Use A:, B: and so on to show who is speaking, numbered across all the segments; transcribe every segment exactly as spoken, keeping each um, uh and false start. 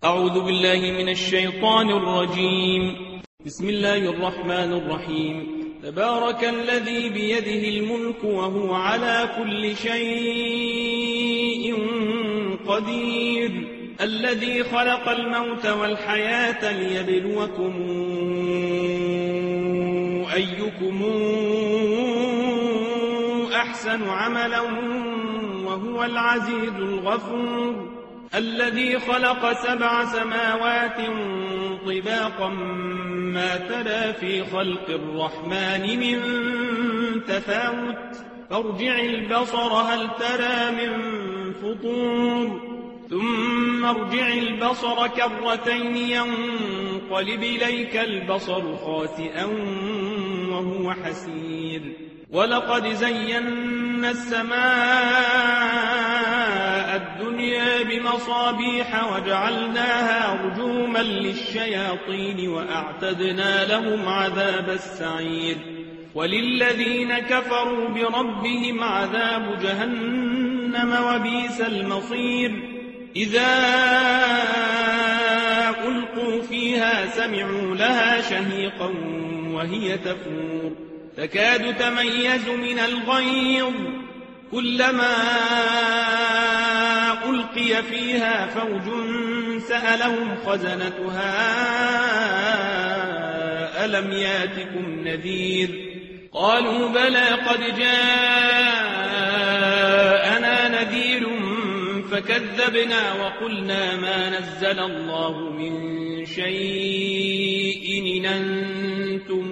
A: أعوذ بالله من الشيطان الرجيم. بسم الله الرحمن الرحيم. تبارك الذي بيده الملك وهو على كل شيء قدير، الذي خلق الموت والحياة ليبلوكم أيكم أحسن عملا وهو العزيز الغفور، الذي خلق سبع سماوات طباقا ما ترى في خلق الرحمن من تفاوت، فارجع البصر هل ترى من فطور، ثم ارجع البصر كرتين ينقلب إليك البصر خاسئا وهو حسير. ولقد زينا السماء الدنيا بمصابيح وجعلناها رجوما للشياطين وأعتدنا لهم عذاب السعير. وللذين كفروا بربهم عذاب جهنم وبئس المصير. إذا ألقوا فيها سمعوا لها شهيقا وهي تفور، تكاد تميز من الغيظ، كلما ألقي فيها فوج سألهم خزنتها ألم ياتكم نذير؟ قالوا بلى قد جاءنا نذير فكذبنا وقلنا ما نزل الله من شيء إن أنتم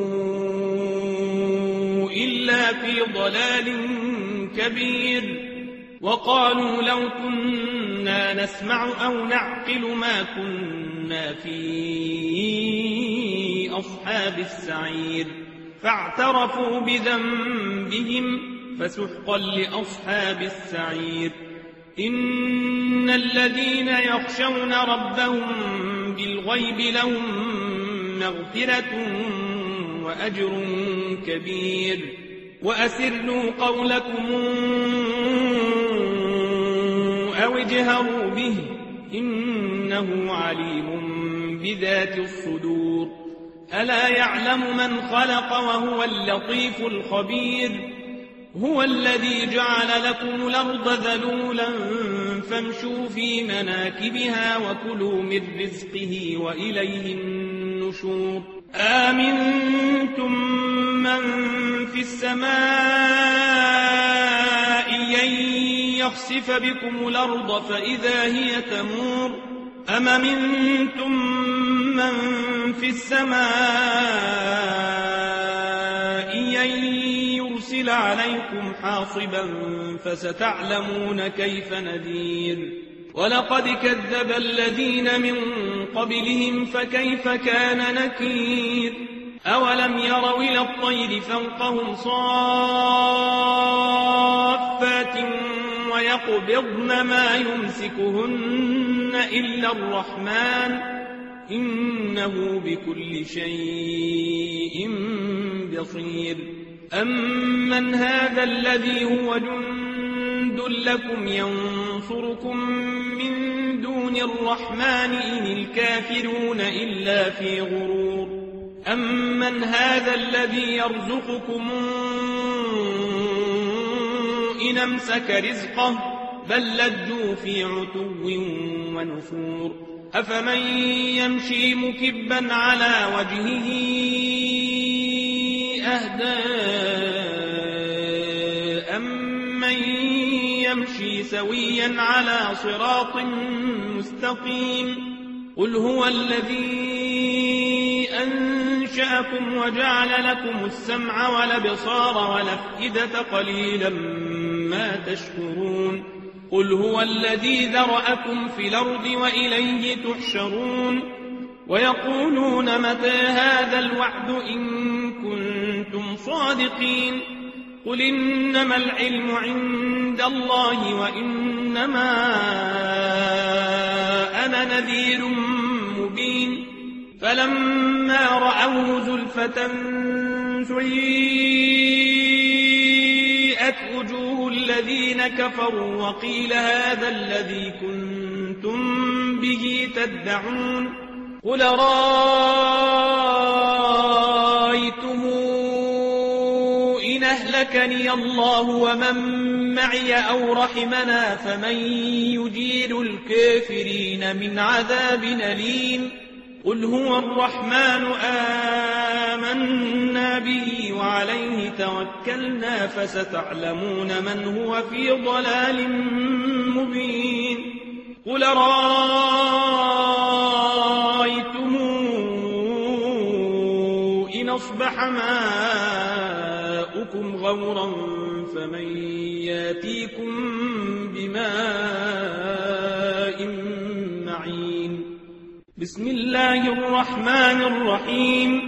A: إلا في ضلال كبير. وقالوا لو كنا نسمع أو نعقل ما كنا في أصحاب السعير، فاعترفوا بذنبهم فسحقا لأصحاب السعير. إن الذين يخشون ربهم بالغيب لهم مغفرة وأجر كبير. وأسروا قولكم أو اجهروا به إنه عليم بذات الصدور. ألا يعلم من خلق وهو اللطيف الخبير. هو الذي جعل لكم الأرض ذلولا فامشوا في مناكبها وكلوا من رزقه وإليه النشور. آمنتم من في السماء أن يخسف بكم الأرض فإذا هي تمور، أم أمنتم من في السماء أن يرسل عليكم حاصبا فستعلمون كيف نذير. ولقد كذب الذين من قبلهم فكيف كان نكير. أولم يروا إلى الطير فوقهم صافات ويقبضن ما يمسكهن إلا الرحمن إنه بكل شيء بصير. أمن هذا الذي هو جند لكم ينصركم من دون الرحمن إن الكافرون إلا في غرور. أمن هذا الذي يرزقكم إن أمسك رزقه بل لجوا في عتو ونفور. أفمن يمشي مكبا على وجهه أهدى أمن يمشي سويا على صراط مستقيم. قل هو الذي أنشأكم وجعل لكم السمع والأبصار والأفئدة قليلا ما تشكرون. قل هو الذي ذرأكم في الأرض وإليه تحشرون. ويقولون متى هذا الوعد إن كنتم صادقين. قل إنما العلم عند الله وإنما أنا نذير مبين. فلما رأوه زلفة سيئت وجوه الذين كفروا وقيل هذا الذي كنتم به تدعون قل رأيتم إن أهلكني الله ومن معي أو رحمنا فمن يجير الكافرين من عذاب أليم قل هو الرحمن آمنا به وعليه توكلنا فستعلمون من هو في ضلال مبين قل رأيتم إن أصبح ماؤكم غورا فمن ياتيكم بماء معين بسم الله الرحمن الرحيم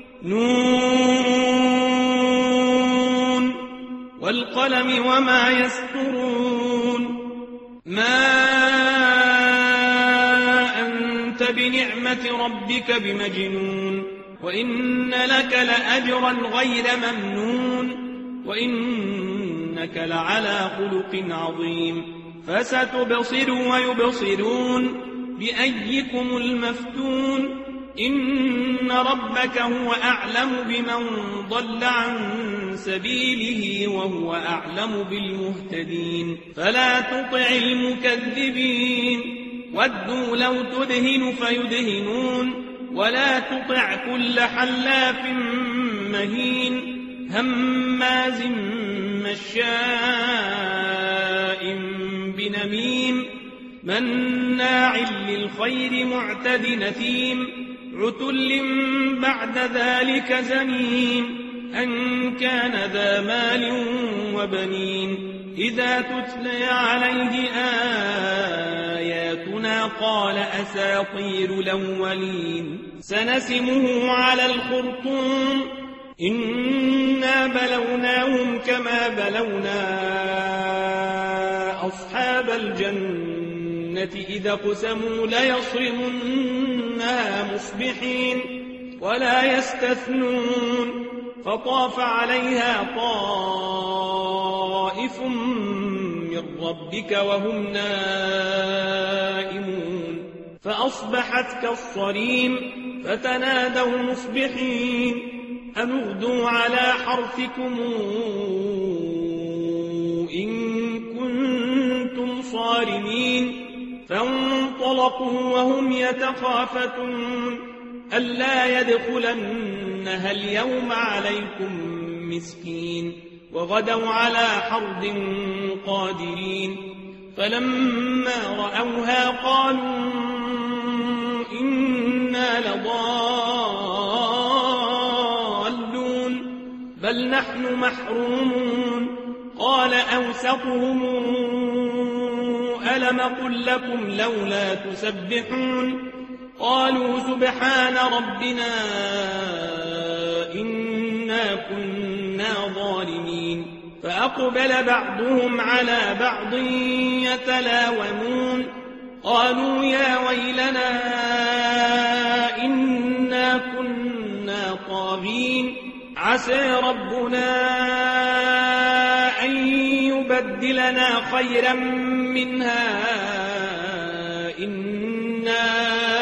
A: نون والقلم وما يسطرون ما أنت بنعمة ربك بمجنون وإن لك لأجرا غير ممنون وإنك لعلى خلق عظيم فستبصر ويبصرون بأيكم المفتون إن ربك هو أعلم بمن ضل عن سبيله وهو أعلم بالمهتدين فلا تطع المكذبين ودوا لو تدهن فيدهنون ولا تطع كل حلاف مهين هماز مشاء بنميم مناع للخير معتد نثيم عتل بعد ذلك زنيم أن كان ذا مال وبنين إذا تتلى عليه آياتنا قال أساطير الأولين سنسمه على الخرطوم إنا بلوناهم كما بلونا أصحاب الجنة إذا قسموا ليصرمنها مصبحين ولا يستثنون فطاف عليها طائف من ربك وهم نائمون فأصبحت كالصريم فتنادوا مصبحين أن اغدوا على حرثكم إن كنتم صارمين فانطلقوا وهم يتخافتون ألا يدخلنها اليوم عليكم مسكين وغدوا على حرد قادرين فلما رأوها قالوا إنا لضالون بل نحن محرومون قال أوسطهم ألم قل لكم لولا تسبحون قالوا سبحان ربنا إنا كنا ظالمين فأقبل بعضهم على بعض يتلاومون قالوا يا ويلنا إنا كنا طاغين عسى ربنا أن يبدلنا خيرا منها إنا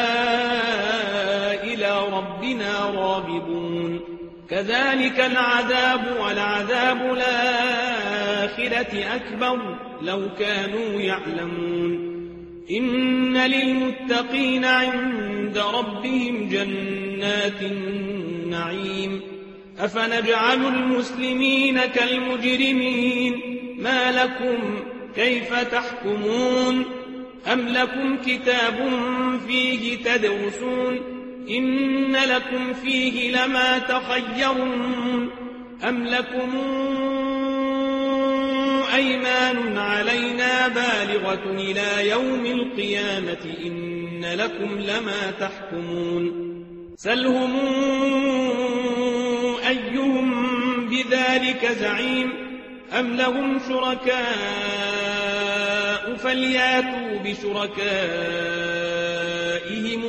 A: إلى ربنا راغبون كذلك العذاب ولعذاب الآخرة أكبر لو كانوا يعلمون إن للمتقين عند ربهم جنات النعيم أفنجعل المسلمين كالمجرمين ما لكم كيف تحكمون أم لكم كتاب فيه تدرسون إن لكم فيه لما تخيرون أم لكم أيمان علينا بالغة إلى يوم القيامة إن لكم لما تحكمون سلهم أيهم بذلك زعيم أم لهم شركاء فلياتوا بشركائهم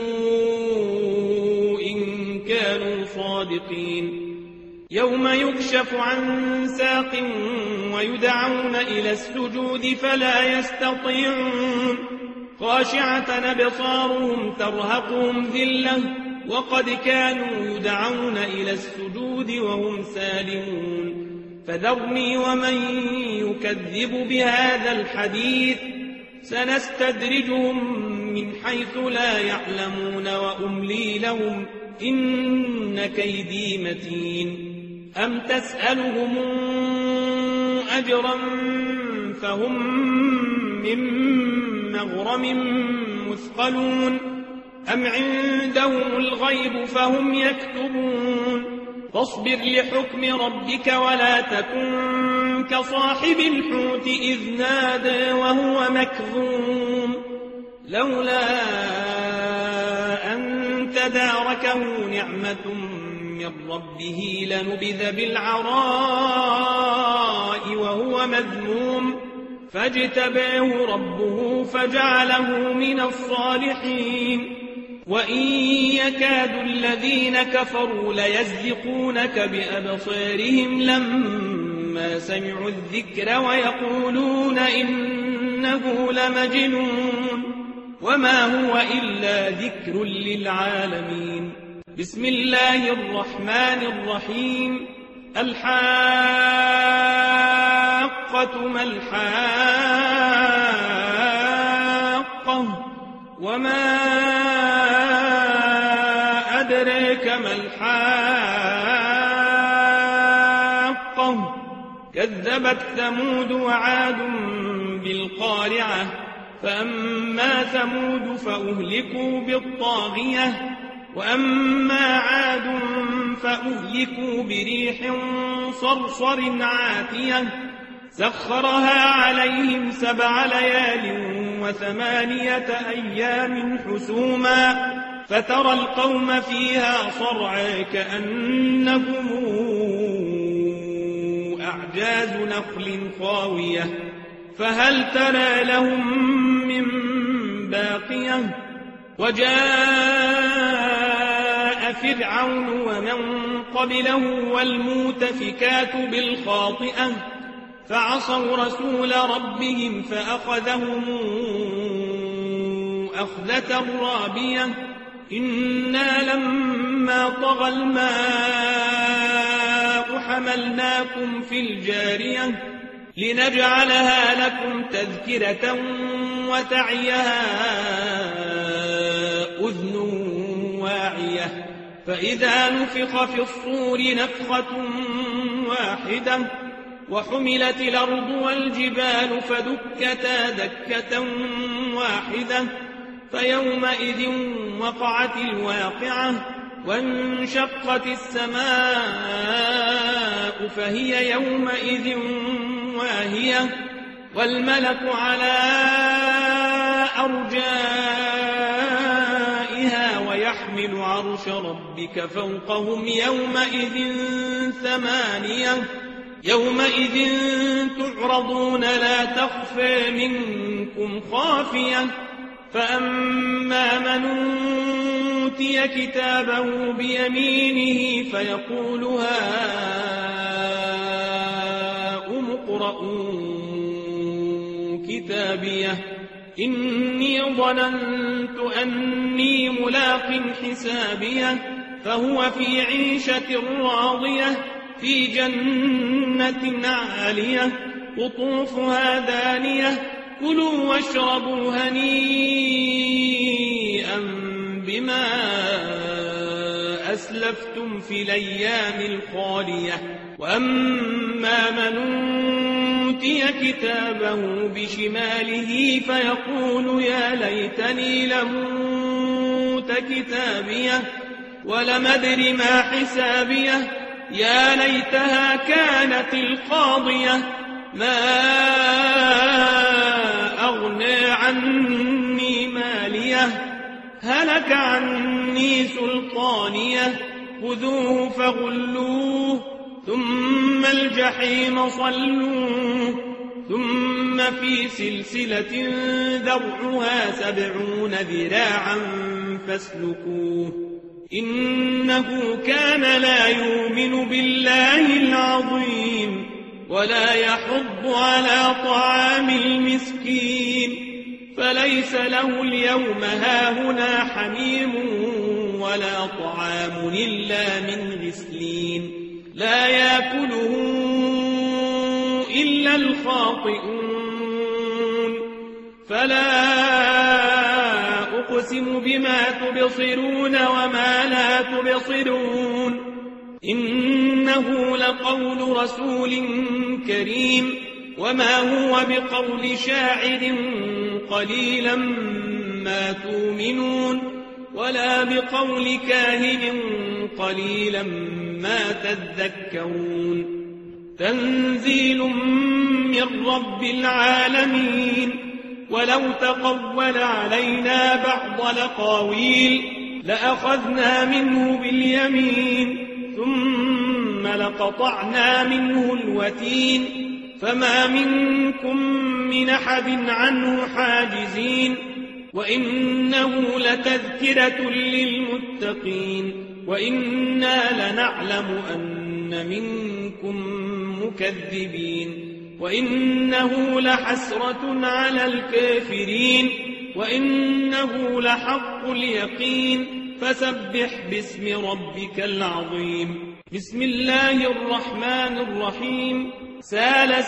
A: إن كانوا صادقين يوم يكشف عن ساق ويدعون إلى السجود فلا يستطيعون خاشعة أبصارهم ترهقهم ذلة وقد كانوا يدعون إلى السجود وهم سالمون فذرني ومن يكذب بهذا الحديث سنستدرجهم من حيث لا يعلمون وأملي لهم إن كيدي متين أم تسألهم أجرا فهم من مغرم مثقلون أم عندهم الغيب فهم يكتبون فاصبر لحكم ربك ولا تكن كصاحب الحوت إذ نادى وهو مكظوم لولا أن تداركه نعمة من ربه لنبذ بالعراء وهو مذموم فاجتباه ربه فجعله من الصالحين وإن يكاد الذين كفروا ليزلقونك بأبصارهم لما سمعوا الذكر ويقولون إنه لمجنون وما هو إلا ذكر للعالمين بسم الله الرحمن الرحيم الحاقة ما الحاقة وما أدريك ما الحاقة كذبت ثمود وعاد بالقارعة فأما ثمود فأهلكوا بالطاغية وأما عاد فأهلكوا بريح صرصر عاتية سخرها عليهم سبع ليال وثمانية أيام حسوما فترى القوم فيها صرعى كأنهم أعجاز نخل خاوية فهل ترى لهم من باقية وجاء فرعون ومن قبله والمؤتفكات بالخاطئة فعصوا رسول ربهم فأخذهم أخذة رابية إنا لما طغى الماء حملناكم في الجارية لنجعلها لكم تذكرة وتعيها أذن واعية فإذا نفخ في الصور نفخة واحدة وحملت الأرض والجبال فدكتا دكة واحدة فيومئذ وقعت الواقعة وانشقت السماء فهي يومئذ واهية والملك على أرجائها ويحمل عرش ربك فوقهم يومئذ ثمانية يومئذ تعرضون لا تخفى منكم خافية فأما من أوتي كتابه بيمينه فيقول هاؤم اقرءوا كتابيه إني ظننت أني ملاق حسابيه فهو في عيشة راضية في جنة عالية قطوفها دانية كلوا واشربوا هنيئا بما أسلفتم في الأيام الخالية وأما من أوتي كتابه بشماله فيقول يا ليتني لموت كتابيه ولم أدر ما حسابيه يا ليتها كانت القاضية ما أغنى عني ماليه هلك عني سلطانيه خذوه فغلوه ثم الجحيم صلوه ثم في سلسلة ذرعها سبعون ذراعا فاسلكوه إنه كان لا يؤمن بالله العظيم ولا يحض على طعام المسكين فليس له اليوم هاهنا حميم ولا طعام إلا من غسلين لا يأكله إلا الخاطئون فلا أقسم بما تبصرون وما لا تبصرون إنه لقول رسول كريم وما هو بقول شاعر قليلا ما تؤمنون ولا بقول كاهن قليلا ما تذكرون تنزيل من رب العالمين ولو تقول علينا بعض الأقاويل لأخذنا منه باليمين ثم لقطعنا منه الوتين فما منكم من أحد عنه حاجزين وإنه لتذكرة للمتقين وإنا لنعلم أن منكم مكذبين وإنه لحسرة على الكافرين وإنه لحق اليقين فسبح باسم ربك العظيم بسم الله الرحمن الرحيم سال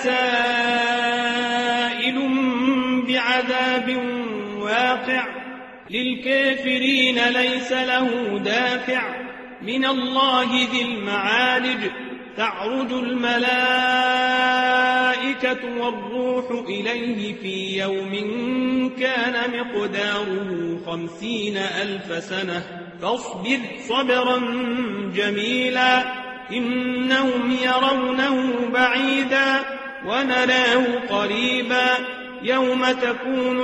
A: سائل بعذاب واقع للكافرين ليس له دافع من الله ذي المعارج تعرج الملائكة والروح إليه في يوم كان مقداره خمسين ألف سنة فاصبر صبرا جميلا إنهم يرونه بعيدا ونراه قريبا يوم تكون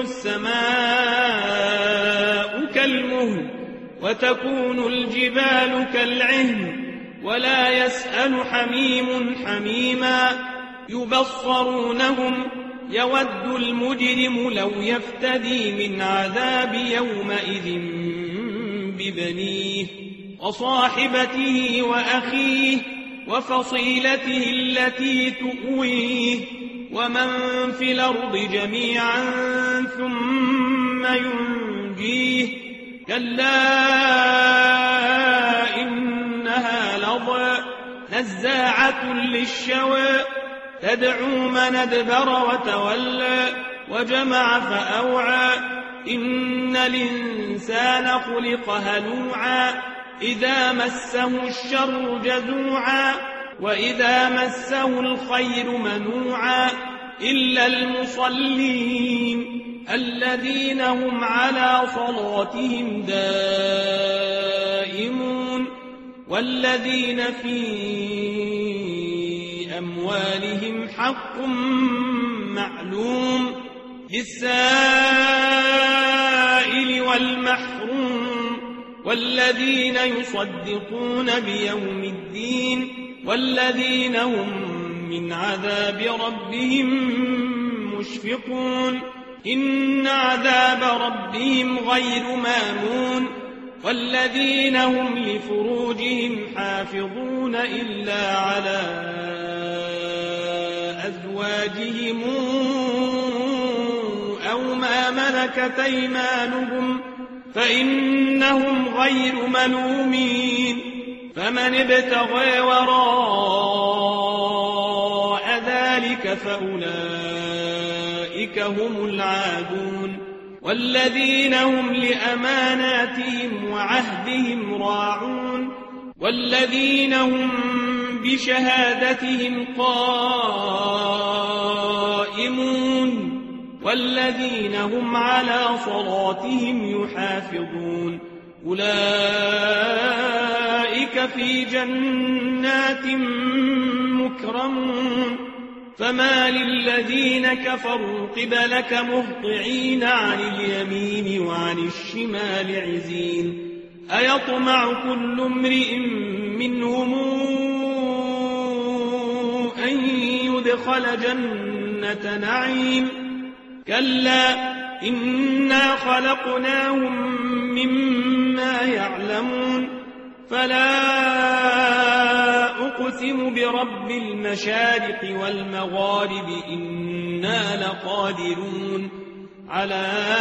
A: السماء كالمهل وتكون الجبال كالعهن ولا يسأل حميم حميما يبصرونهم يود المجرم لو يفتدي من عذاب يومئذ ببنيه وصاحبته وأخيه وفصيلته التي تؤويه ومن في الأرض جميعا ثم ينجيه كلا إنها لظى نزاعة للشوى تدعو من أدبر وتولى وجمع فأوعى إن الإنسان خلق هلوعا إذا مسه الشر جزوعا وإذا مسه الخير منوعا إلا المصلين الذين هم على صلاتهم دائمون والذين في أموالهم حق معلوم للسائل والمحروم والذين يصدقون بيوم الدين والذين هم من عذاب ربهم مشفقون إن عذاب ربهم غير مامون والذين هم لفروجهم حافظون إلا على أزواجهم أو ما ملكت أيمانهم فإنهم غير ملومين فمن ابتغى وراء ذلك فأولئك هم العادون والذين هم لأماناتهم وعهدهم راعون والذين هم بشهادتهم قائمون والذين هم على صلاتهم يحافظون أولئك في جنات مكرمون فما للذين كفروا قبلك مهطعين عن اليمين وعن الشمال عزين أيطمع كل امرئ منهم أن يدخل جنة نعيم كلا إنا خلقناهم مما يعلمون فلا أقسم برب المشارق والمغارب إنا لقادرون على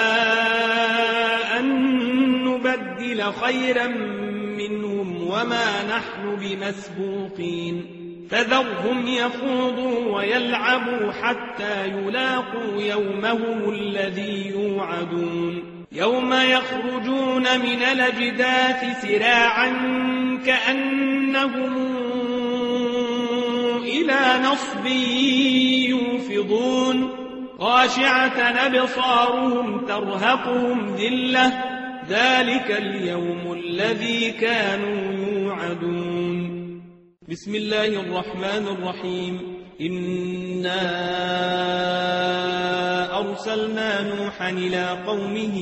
A: أن نبدل خيرا منهم وما نحن بمسبوقين فذرهم يخوضوا ويلعبوا حتى يلاقوا يومهم الذي يوعدون يوم يخرجون من الأجداث سراعا كأنهم إلى نصب يوفضون خاشعة أبصارهم ترهقهم ذلة ذلك اليوم الذي كانوا يوعدون. بسم الله الرحمن الرحيم. إنا أرسلنا نوحا إلى قومه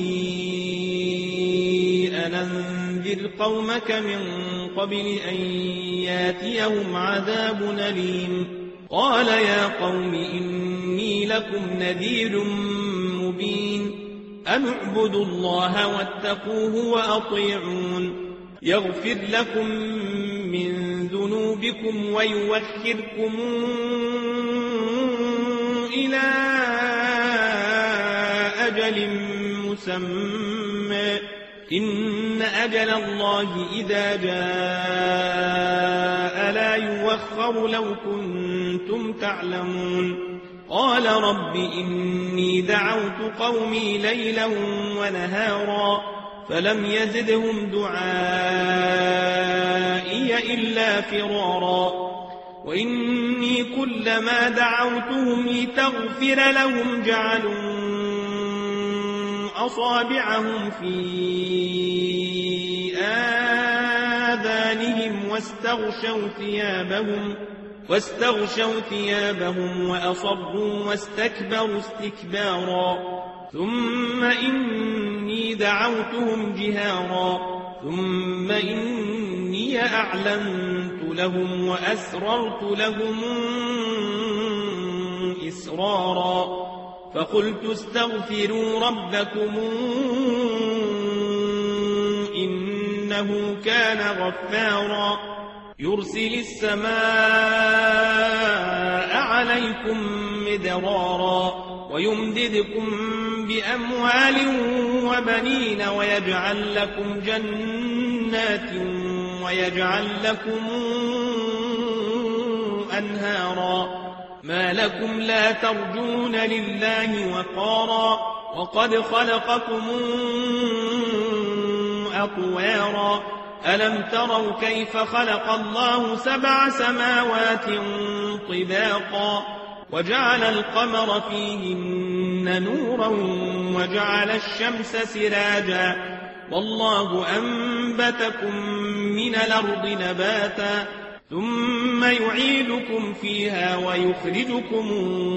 A: أن أنذر قومك من قبل أن ياتيهم عذاب أليم قال يا قوم إني لكم نذير مبين أن اعبدوا الله واتقوه وأطيعون يغفر لكم من ذنوبكم ويوخركم إلى أجل مسمى إن أجل الله إذا جاء لا يوخر لو كنتم تعلمون قال رب إني دعوت قومي ليلا ونهارا فلم يزدهم دعائي إلا فرارا وإني كلما دعوتهم لتغفر لهم جعلوا أصابعهم في آذانهم واستغشوا ثيابهم واستغشوا ثيابهم وأصروا واستكبروا استكبارا ثم إني دعوتهم جهارا ثم إني أعلنت لهم وأسررت لهم إسرارا فقلت استغفروا ربكم إنه كان غفارا يرسل السماء عليكم مدرارا ويمددكم بأموال وبنين ويجعل لكم جنات ويجعل لكم أنهارا ما لكم لا ترجون لله وقارا وقد خلقكم أطوارا ألم تروا كيف خلق الله سبع سماوات طباقا وجعل القمر فيهن نورا وجعل الشمس سراجا والله أنبتكم من الأرض نباتا ثم يعيدكم فيها ويخرجكم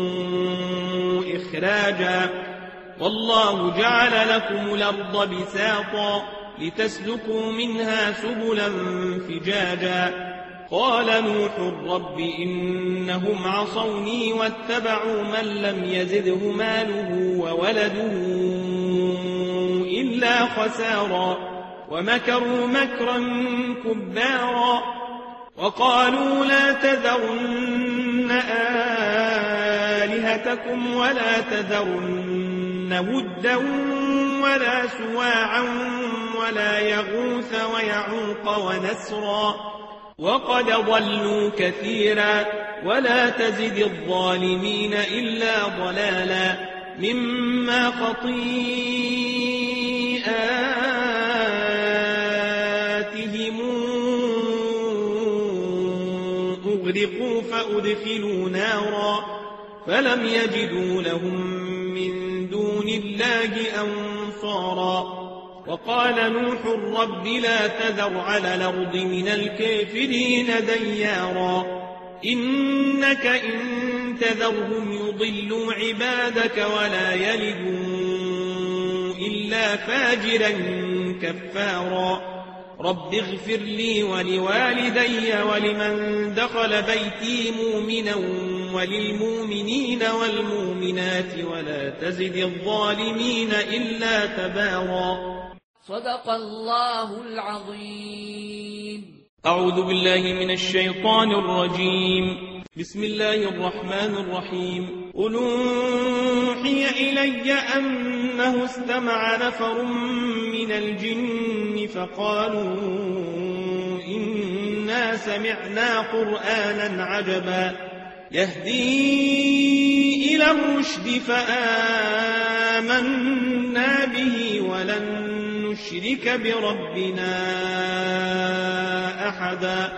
A: إخراجا والله جعل لكم الأرض بساطا لتسلكوا منها سبلا فجاجا قال نوح رب إنهم عصوني واتبعوا من لم يزده ماله وولده إلا خسارا ومكروا مكرا كبارا وقالوا لا تذرن آلهتكم ولا تذرن ودا ولا سواعا ولا يغوث ويعوق ونسرا وقد ضلوا كثيرا ولا تزد الظالمين إلا ضلالا مما خطيئاتهم أغرقوا فأدخلوا نارا فلم يجدوا لهم من دون الله أنصارا وقال نوح رب لا تذر على الأرض من الكافرين ديارا إنك إن تذرهم يضلوا عبادك ولا يلدوا إلا فاجرا كفارا رب اغفر لي ولوالدي ولمن دخل بيتي مؤمنا وللمؤمنين والمؤمنات ولا تزد الظالمين إلا تبارا.
B: صدق الله العظيم.
A: أعوذ بالله من الشيطان الرجيم. بسم الله الرحمن الرحيم. قل أوحي إلي أن أنه استمع نفر من الجن فقالوا إنا سمعنا قرآنا عجبا يهدي إلى الرشد فآمنا به ولن نشرك بربنا أحدا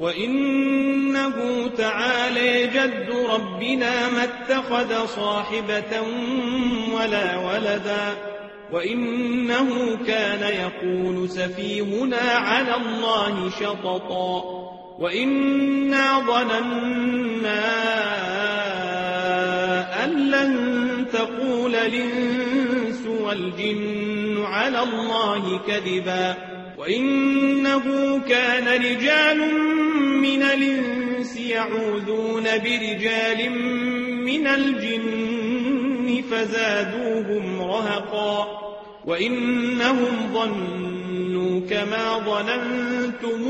A: وإنه تعالى جد ربنا ما اتخذ صاحبة ولا ولدا وإنه كان يقول سفيهنا على الله شططا وإنا ظننا أن لن تقول الإنس والجن على الله كذبا وإنه كان رجال من الإنس يعوذون برجال من الجن فزادوهم رهقا وإنهم ظنوا كما ظننتم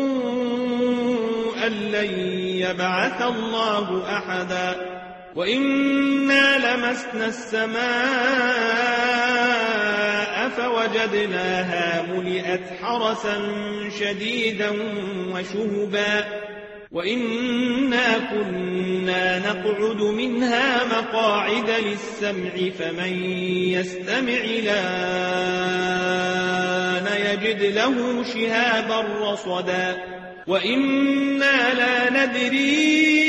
A: أن لن يبعث الله أحدا وإنا لمسنا السماء فوجدناها ملئت حرسا شديدا وشهبا وإنا كنا نقعد منها مقاعد للسمع فمن يستمع الآن يجد له شهابا رصدا وإنا لا ندري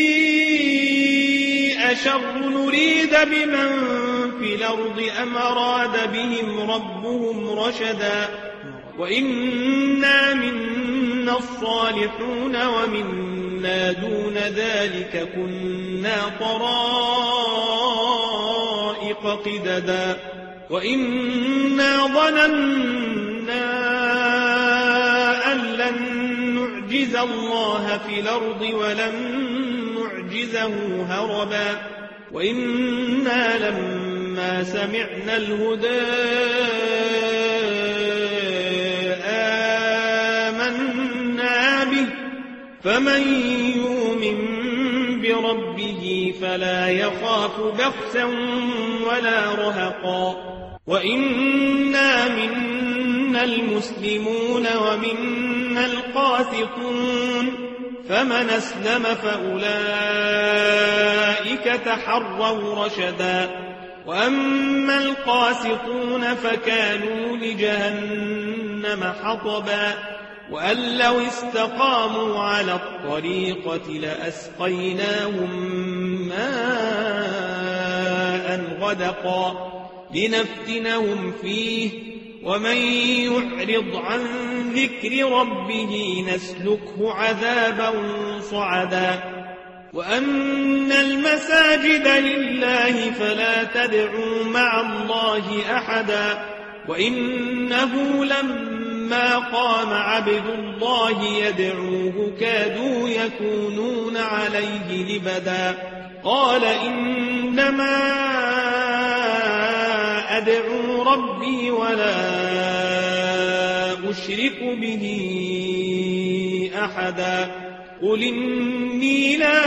A: أشر نريد بمن في الأرض أم أراد بهم ربهم رشدا وإنا منا الصالحون ومنا دون ذلك كنا طرائق قددا وإنا ظننا أن لن نعجز الله في الأرض ولن نعجزه هربا وإنا لما سمعنا الهدى آمنا به فمن يؤمن بربه فلا يخاف بخسا ولا رهقا وإنا منا المسلمون ومنا القاسطون فمن أسلم فأولئك تحروا رشدا وأما القاسطون فكانوا لجهنم حطبا وأن لو استقاموا على الطريقة لأسقيناهم ماء غدقا لنفتنهم فيه ومن يعرض عن ذكر ربه نسلكه عذابا صعدا وأن المساجد لله فلا تدعوا مع الله أحدا وإنه لما قام عبد الله يدعوه كادوا يكونون عليه لبدا قال إنما أدعو ربي ولا أشرك به أحدا قل إني لا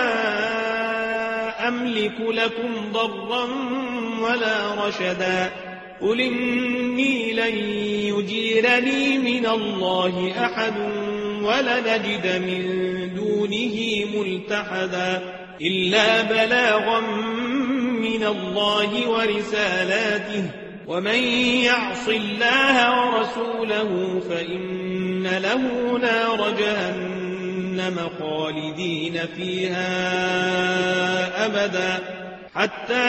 A: أملك لكم ضرا ولا رشدا قل إني لن يجيرني من الله أحد ولنجد من دونه ملتحدا إلا بلاغا من الله ورسالاته ومن يعص الله ورسوله فإن له نار جهنم خالدين فيها أبدا حتى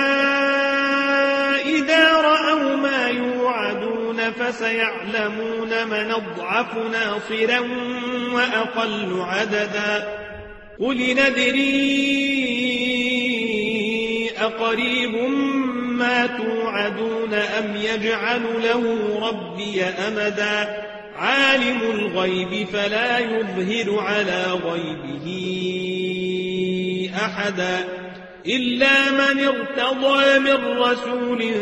A: إذا رأوا ما يوعدون فسيعلمون من أضعف ناصرا وأقل عددا قل ندري أقريب ما توعدون أم يجعل له ربي أمدا عالم الغيب فلا يظهر على غيبه أحدا إلا من ارتضى من رسول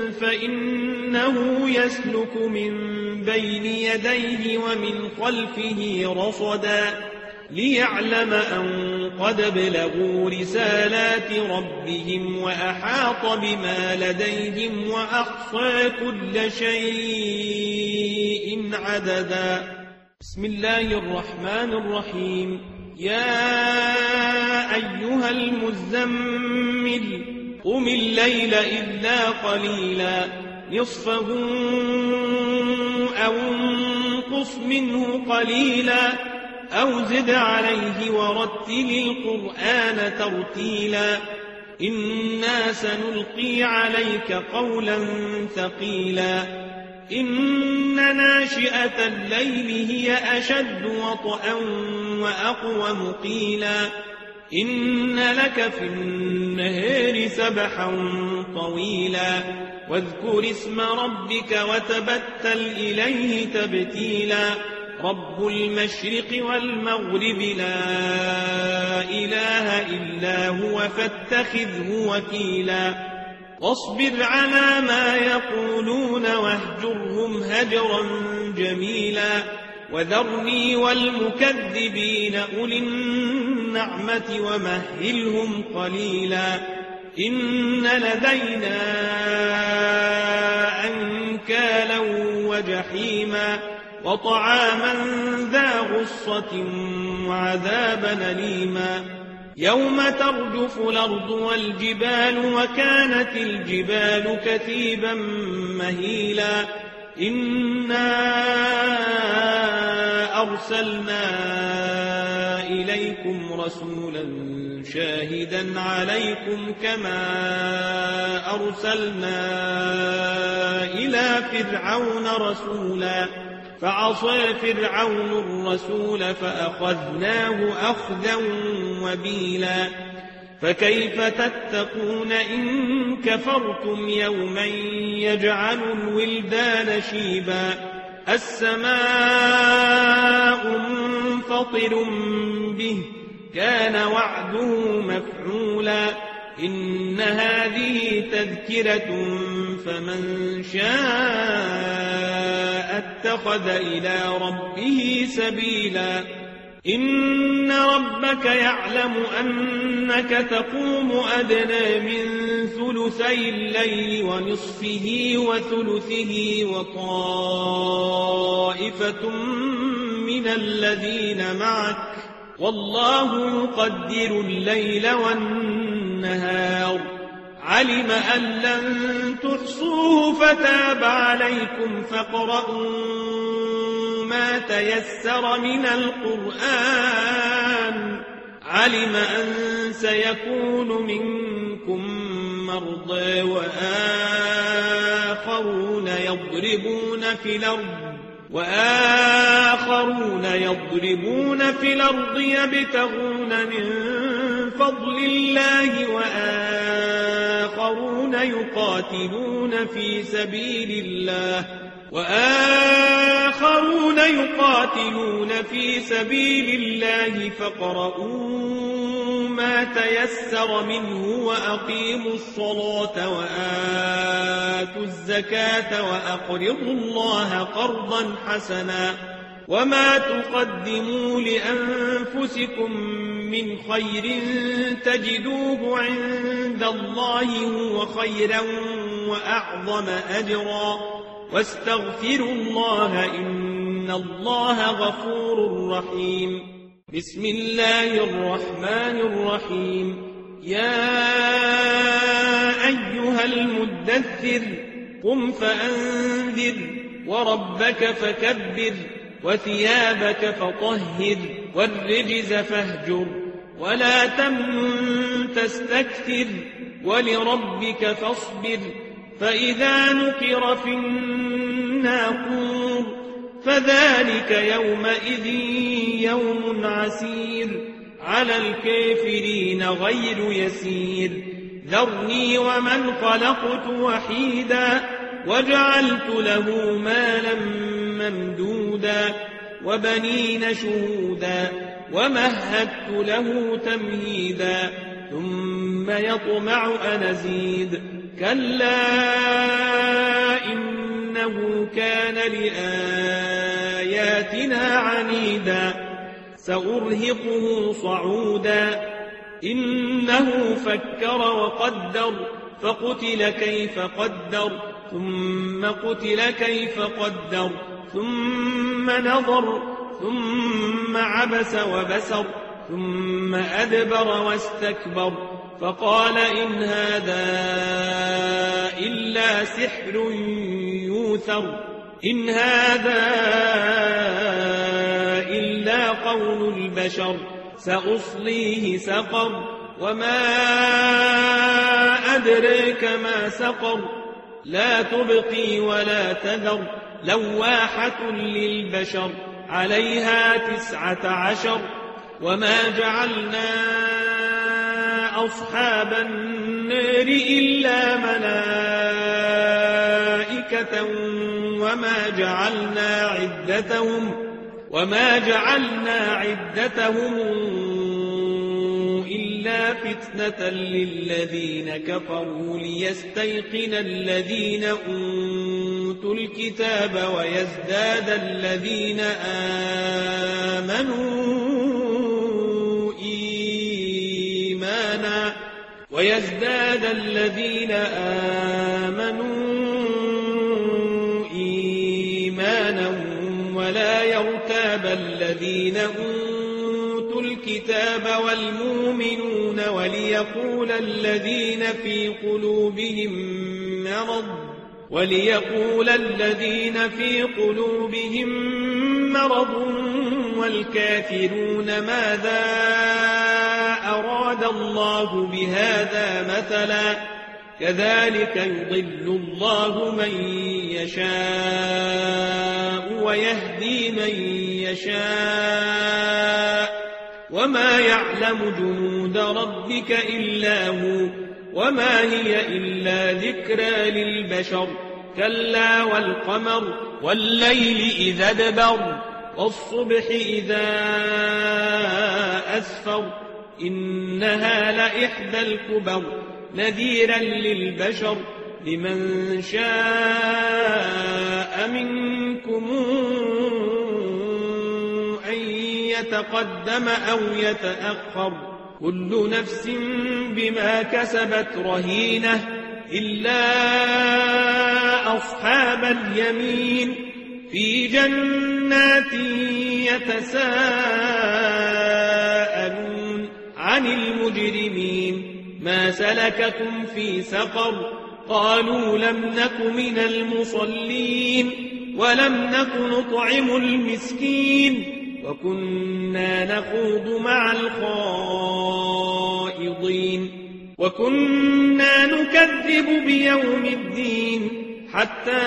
A: فإنه يسلك من بين يديه ومن خلفه رصدا ليعلم أن قد ابلغوا رسالات ربهم وأحاط بما لديهم وأحصى كل شيء عددا. بسم الله الرحمن الرحيم. يا أيها المزمل قم الليل إلا قليلا نصفه أو انقص منه قليلا أو زد عليه ورتل القرآن ترتيلا إنا سنلقي عليك قولا ثقيلا إن ناشئة الليل هي أشد وطئا وأقوم قيلا إن لك في النهار سبحا طويلا واذكر اسم ربك وتبتل إليه تبتيلا رب المشرق والمغرب لا إله إلا هو فاتخذه وكيلا واصبر على ما يقولون واهجرهم هجرا جميلا وذرني والمكذبين أولي النعمة ومهلهم قليلا إن لدينا أنكالا وجحيما وطعاما ذا غصة وعذابا أليما يوم ترجف الأرض والجبال وكانت الجبال كثيبا مهيلا إنا أرسلنا إليكم رسولا شاهدا عليكم كما أرسلنا إلى فرعون رسولا فعصى فرعون الرسول فأخذناه أخذا وبيلا فكيف تتقون إن كفرتم يوما يجعل الولدان شيبا السماء منفطر به كان وعده مفعولا إن هذه تذكرة فمن شاء اتخذ إلى ربه سبيلا إن ربك يعلم أنك تقوم أدنى من ثلثي الليل ونصفه وثلثه وطائفة من الذين معك والله يقدر الليل والنهار علم أن لن تحصوه فتاب عليكم فاقرؤوا ما تيسر من القرآن علم أن سيكون منكم مرضى وآخرون يضربون في الأرض وآخرون يضربون في الأرض يبتغون من فضل الله وآخرون يقاتلون في سبيل الله وآخرون يقاتلون في سبيل الله فاقرؤوا ما تيسر منه وأقيموا الصلاة وآتوا الزكاة وأقرضوا الله قرضا حسنا وما تقدموا لأنفسكم من خير تجدوه عند الله هو خيرا وأعظم أجرا واستغفروا الله إن الله غفور رحيم بسم الله الرحمن الرحيم يا أيها المدثر قم فأنذر وربك فكبر وثيابك فطهر والرجز فاهجر ولا تمنن تستكثر ولربك فاصبر فإذا نقر في الناقور فذلك يومئذ يوم عسير على الكافرين غير يسير ذرني ومن خلقت وحيدا وجعلت له مالا ممدودا وبنين شهودا ومهدت له تمهيدا ثم يطمع أن أزيد كلا إنه كان لآياتنا عنيدا سأرهقه صعودا إنه فكر وقدر فقتل كيف قدر ثم قتل كيف قدر ثم نظر ثم عبس وبسر ثم أدبر واستكبر فقال إن هذا إلا سحر يوثر إن هذا إلا قول البشر سأصليه سقر وما أدريك ما سقر لا تبقي ولا تذر لواحة للبشر عليها تسعة عشر وما جعلنا أصحاب النار إلا ملائكة وما جعلنا عدتهم وما جعلنا عدتهم إلا فتنة للذين كفروا ليستيقن الذين أوتوا الكتاب ويزداد الذين آمنوا إيمانا ويزداد الذين آمنوا إيمانا ولا يرتاب الذين أوتوا الكتاب والمؤمنون وليقول الذين في قلوبهم مرض وليقول الذين في قلوبهم مرض والكافرون ماذا أراد الله بهذا مثلا كذلك يضل الله من يشاء ويهدي من يشاء وما يعلم جنود ربك إلا هو وما هي إلا ذكرى للبشر كلا والقمر والليل إذا ادبر والصبح إذا أسفر إنها لإحدى الكبر نذيرا للبشر لمن شاء منكم أن يتقدم أو يتأخر كل نفس بما كسبت رهينة إلا أصحاب اليمين في جنات يتساءلون عن المجرمين ما سلككم في سقر قالوا لم نك من المصلين ولم نك نطعم المسكين وكنا نخوض مع الخائضين وكنا نكذب بيوم الدين حتى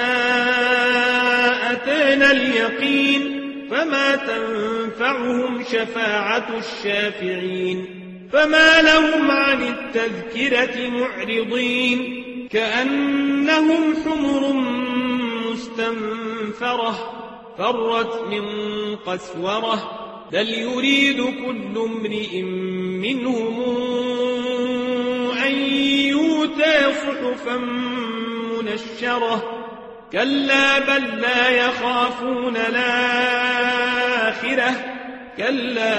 A: أتانا اليقين فما تنفعهم شفاعة الشافعين فما لهم عن التذكرة معرضين كأنهم حمر مستنفرة فرت من قسورة بل يريد كل امرئ منهم أن يؤتى صحفا منشرة كلا بل لا يخافون الآخرة كلا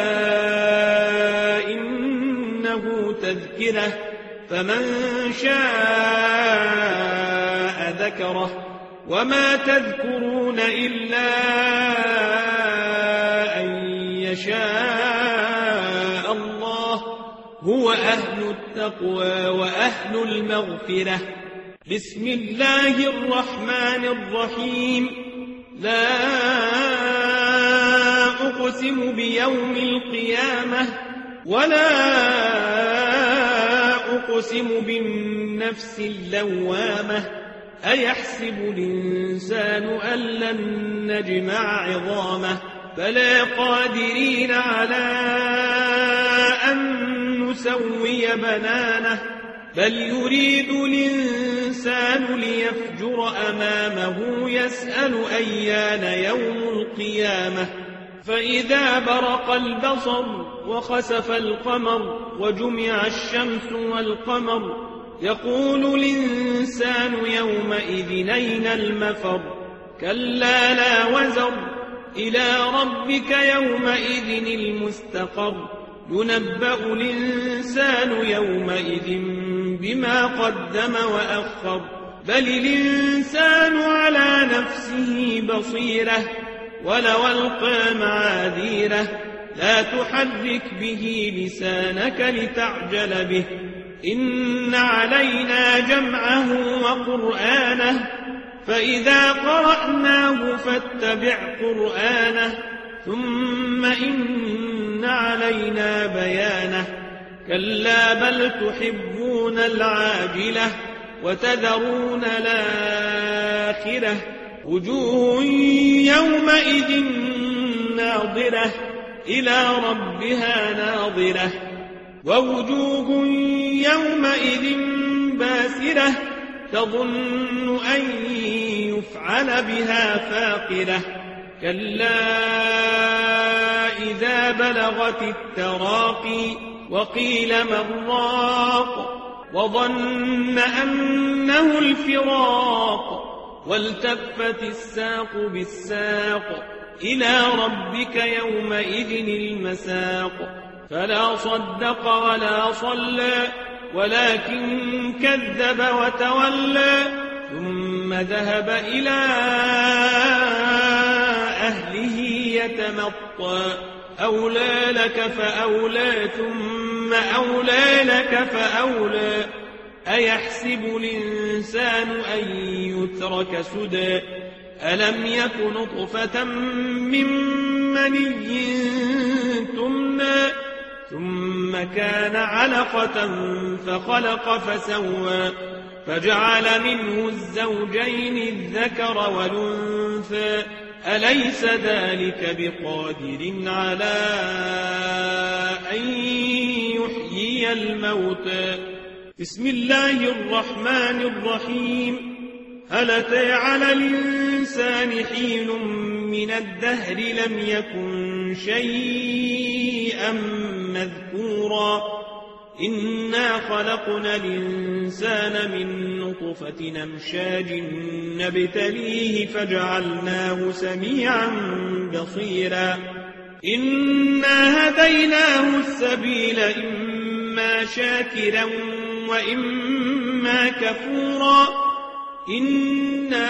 A: إنه تذكرة فمن شاء ذكره وما تذكرون إلا أن يشاء الله هو أهل التقوى وأهل المغفرة بسم الله الرحمن الرحيم لا أقسم بيوم القيامة ولا أقسم بالنفس اللوامة أيحسب الإنسان أن لن نجمع عظامه بلى قادرين على أن نسوي بنانه بل يريد الإنسان ليفجر أمامه يسأل أيان يوم القيامة فإذا برق البصر وخسف القمر وجمع الشمس والقمر يقول الإنسان يومئذ أين المفر كلا لا وزر إلى ربك يومئذ المستقر ينبأ الإنسان يومئذ بما قدم وأخر بل الإنسان على نفسه بصيرة ولو ألقى معاذيره لا تحرك به لسانك لتعجل به إن علينا جمعه وقرآنه فإذا قرأناه فاتبع قرآنه ثم إن علينا بيانه كلا بل تحبون العاجلة وتذرون الآخرة وجوه يومئذ ناظرة إلى ربها ناظرة ووجوه يومئذ باسرة تظن أن يفعل بها فاقرة كلا إذا بلغت التراقي وقيل من راق وظن أنه الفراق والتفت الساق بالساق إلى ربك يومئذ المساق فلا صدق ولا صلى ولكن كذب وتولى ثم ذهب إلى أهله يتمطى أولى لك فأولى ثم أولى لك فأولى أيحسب الإنسان أن يترك سدى ألم يك نطفة من مني تمنى ثم كان علقة فخلق فسوى فجعل منه الزوجين الذكر والأنثى أليس ذلك بقادر على أن يحيي الموتى بسم الله الرحمن الرحيم هل أتى على الإنسان حين من الدهر لم يكن شيئا مذكورا إنا خلقنا الإنسان من نطفة أمشاج نبتليه فجعلناه سميعا بصيرا إنا هديناه السبيل إما شاكرا وإما كفورا إنا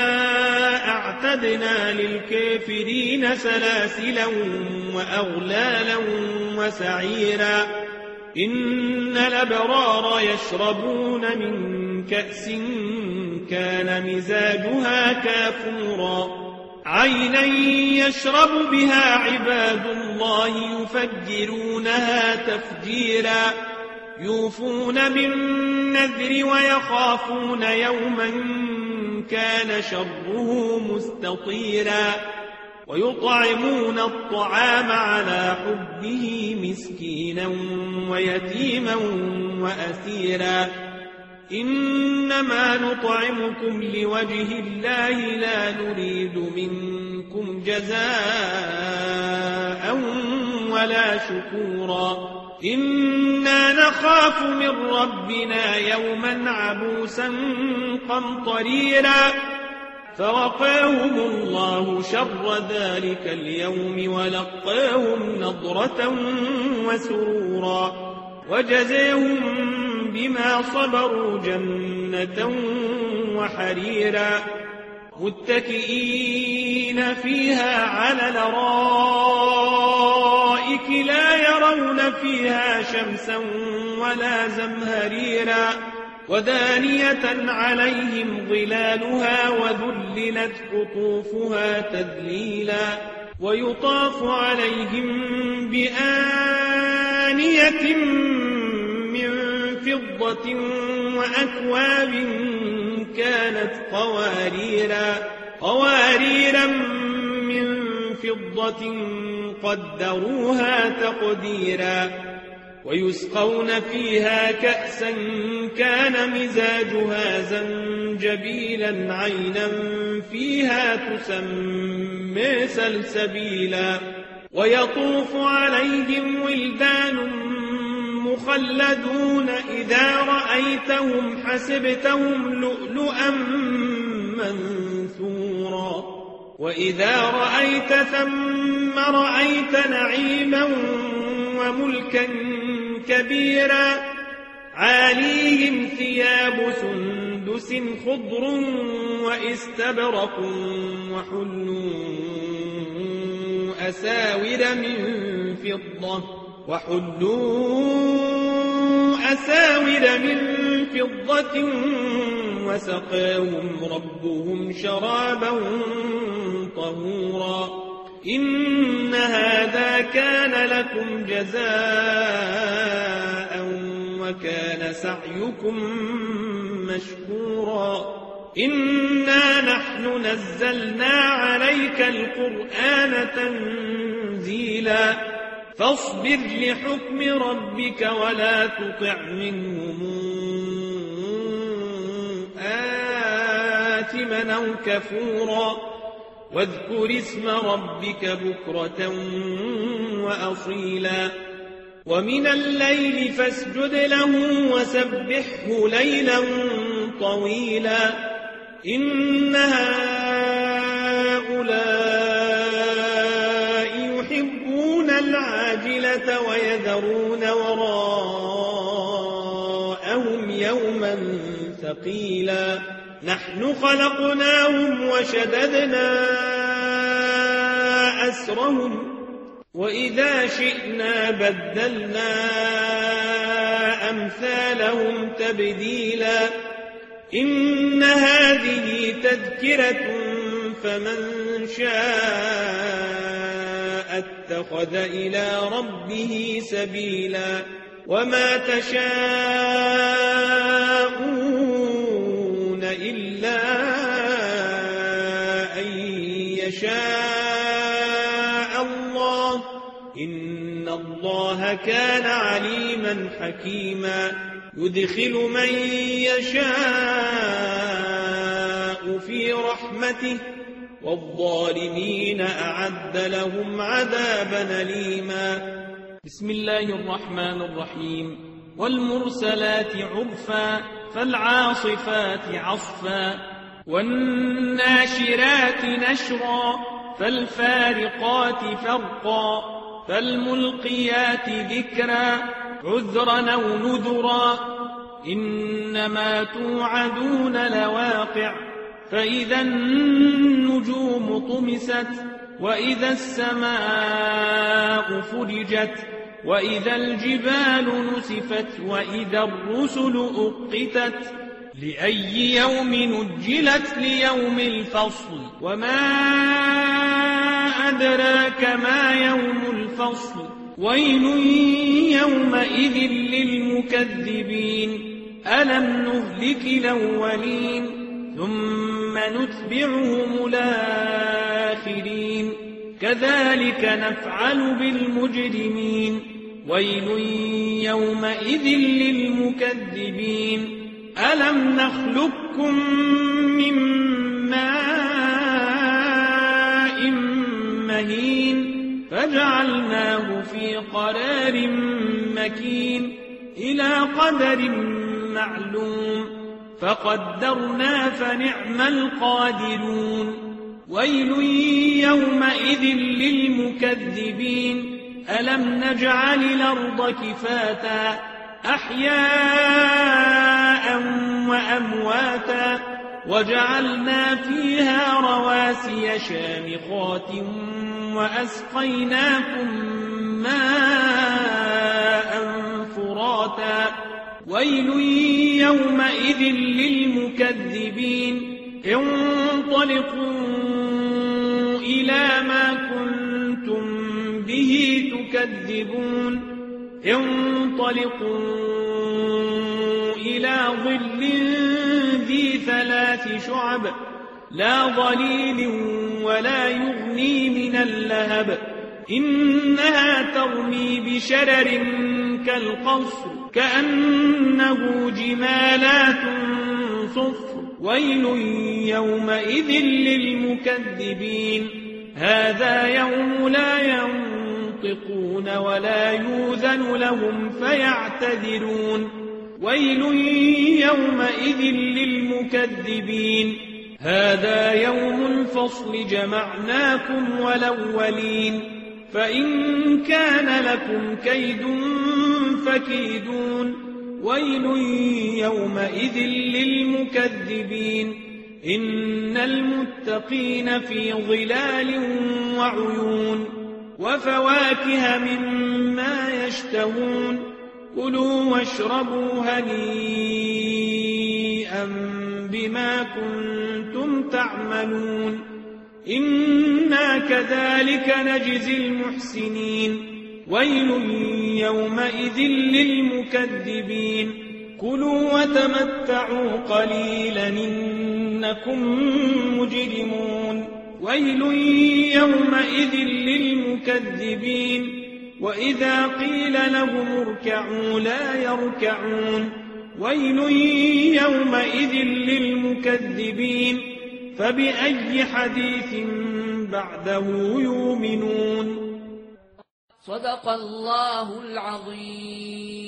A: أعتدنا للكافرين سلاسلا وأغلالا وسعيرا إن الأبرار يشربون من كأس كان مزاجها كافورا عينا يشرب بها عباد الله يفجرونها تفجيرا يوفون بالنذر ويخافون يوما كان شره مستطيرا ويطعمون الطعام على حبه مسكينا ويتيما وأسيرا إنما نطعمكم لوجه الله لا نريد منكم جزاء ولا شكورا إنا نخاف من ربنا يوما عبوسا قمطريرا فوقاهم الله شر ذلك اليوم ولقاهم نضرة وسرورا وجزاهم بما صبروا جنة وحريرا متكئين فيها على الأرائك لا يرون فيها شمسا ولا زمهريرا ودانية عليهم ظلالها وذللت قطوفها تذليلا ويطاف عليهم بآنية من فضة وأكواب كانت قواريرا قواريرا من فضة قدروها تقديرا ويسقون فيها كأسا كان مزاجها زنجبيلا عينا فيها تسمى سلسبيلا ويطوف عليهم ولدان مخلدون إذا رأيتهم حسبتهم لؤلؤا منثورا وإذا رأيت ثم رأيت نعيما وملكا كبيرا عاليهم ثياب سندس خضر وإستبرق وحلوا أساور من فضة وحلوا أساور من فضة وسقاهم ربهم شرابا طهورا إن هذا كان لكم جزاء وكان سعيكم مشكورا إنا نحن نزلنا عليك القرآن تنزيلا فاصبر لحكم ربك ولا تطع منهم آثما أو كفورا واذكر اسم ربك بكرة وأصيلا ومن الليل فاسجد له وسبحه ليلا طويلا إن هؤلاء يحبون العاجلة ويذرون وراءهم يوما ثقيلا نحن خلقناهم وشددنا أسرهم وإذا شئنا بدلنا أمثالهم تبديلا إن هذه تذكرة فمن شاء اتخذ إلى ربه سبيلا وما تشاءون إلا أن يشاء الله إن الله كان عليما حكيما يدخل من يشاء في رحمته والظالمين أعد لهم عذابا أليما
C: بسم الله الرحمن الرحيم والمرسلات عرفا فالعاصفات عصفا والناشرات نشرا فالفارقات فرقا فالملقيات ذكرا عذرا أو نذرا إنما توعدون لواقع فإذا النجوم طمست وإذا السماء فرجت وإذا الجبال نسفت وإذا الرسل أقتت لأي يوم نجلت ليوم الفصل وما أدراك ما يوم الفصل ويل يومئذ للمكذبين ألم نهلك الأولين ثم نتبعهم الآخرين كذلك نفعل بالمجرمين ويل يومئذ للمكذبين ألم نخلقكم من ماء مهين فجعلناه في قرار مكين إلى قدر معلوم فقدرنا فنعم القادرون ويل يومئذ للمكذبين ألم نجعل الأرض كفاتا أحياء وأمواتا وجعلنا فيها رواسي شامخات وأسقيناكم ماء فراتا ويل يومئذ للمكذبين انطلقوا إلى ما كنتم به تكذبون انطلقوا إلى ظل ذي ثلاث شعب لا ظليل ولا يغني من اللهب إنها ترمي بشرر كالقصر كأنه جمالات صفر ويل يومئذ للمكذبين هذا يوم لا ينطقون ولا يؤذن لهم فيعتذرون ويل يومئذ للمكذبين هذا يوم الفصل جمعناكم والأولين فإن كان لكم كيد فكيدون ويل يومئذ للمكذبين إن المتقين في ظلال وعيون وفواكه مما يشتهون كلوا واشربوا هنيئا بما كنتم تعملون إنا كذلك نجزي المحسنين ويل يومئذ للمكذبين كلوا وتمتعوا قليلا إنكم مجرمون ويل يومئذ للمكذبين وإذا قيل لهم اركعوا لا يركعون ويل يومئذ للمكذبين فبأي حديث بعده يؤمنون
B: صدق الله العظيم.